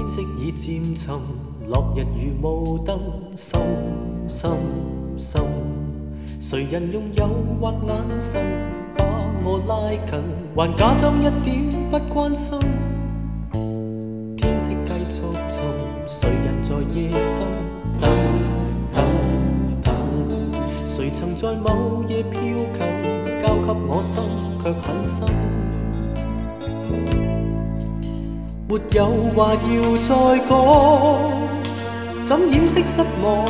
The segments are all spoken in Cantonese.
天色已漸沉，落日如霧燈，深深深。誰人用誘惑眼神把我拉近，還假裝一點不關心。天色繼續沉，誰人在夜深等等等？誰曾在某夜飄近，交給我心卻很深。沒有話要再講，怎掩飾失望？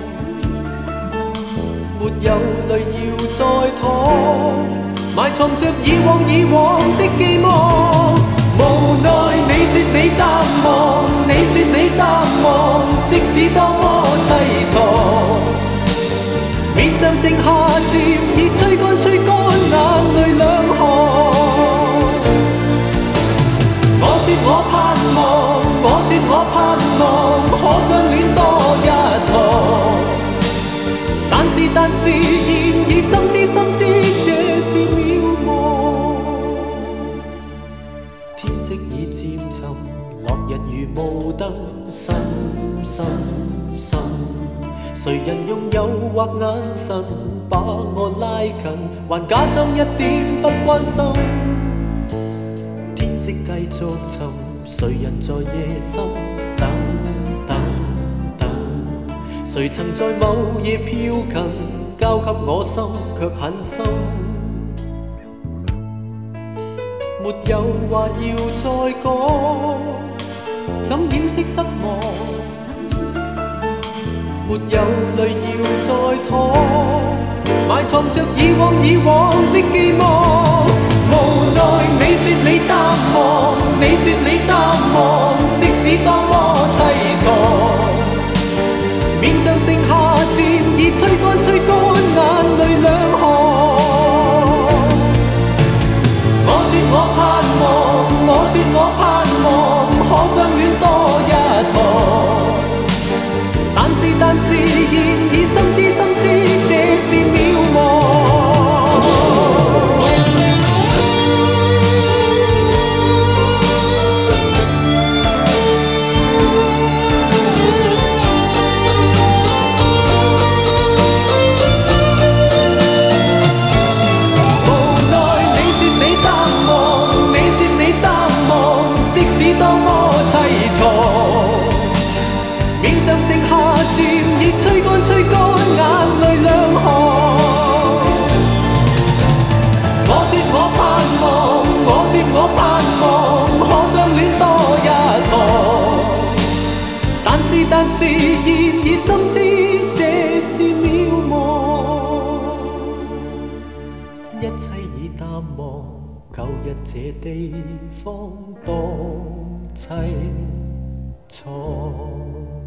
沒有淚要再淌，埋藏着以往的寄望。無奈你說你淡忘，你說你淡忘，即使多麼淒愴，面上剩下漸已吹乾眼淚兩行。我盼望，我說我盼望，可相戀多一趟。但是，現已深知這是渺茫。天色已漸沉，落日如霧燈，深深深。誰人用誘惑眼神把我拉近，還假裝一點不關心。天色繼續沉，誰人在夜深等等等？誰曾在某夜飄近，交給我心卻很深。沒有話要再講，怎掩飾失望？沒有淚要再淌，埋藏着以往的寄望。無奈你說你淡忘，你說你淡忘，即使多麼淒愴，面上剩下漸已吹乾眼淚兩行。我說我盼望，我說我盼望，可相戀多一趟。但是現已深知這是渺茫。多麼淒愴，面上剩下漸已吹乾眼淚兩行。我說我盼望，我說我盼望，可相戀多一趟。但是現已深知這是渺茫，一切已淡忘，舊日這地方多凄楚。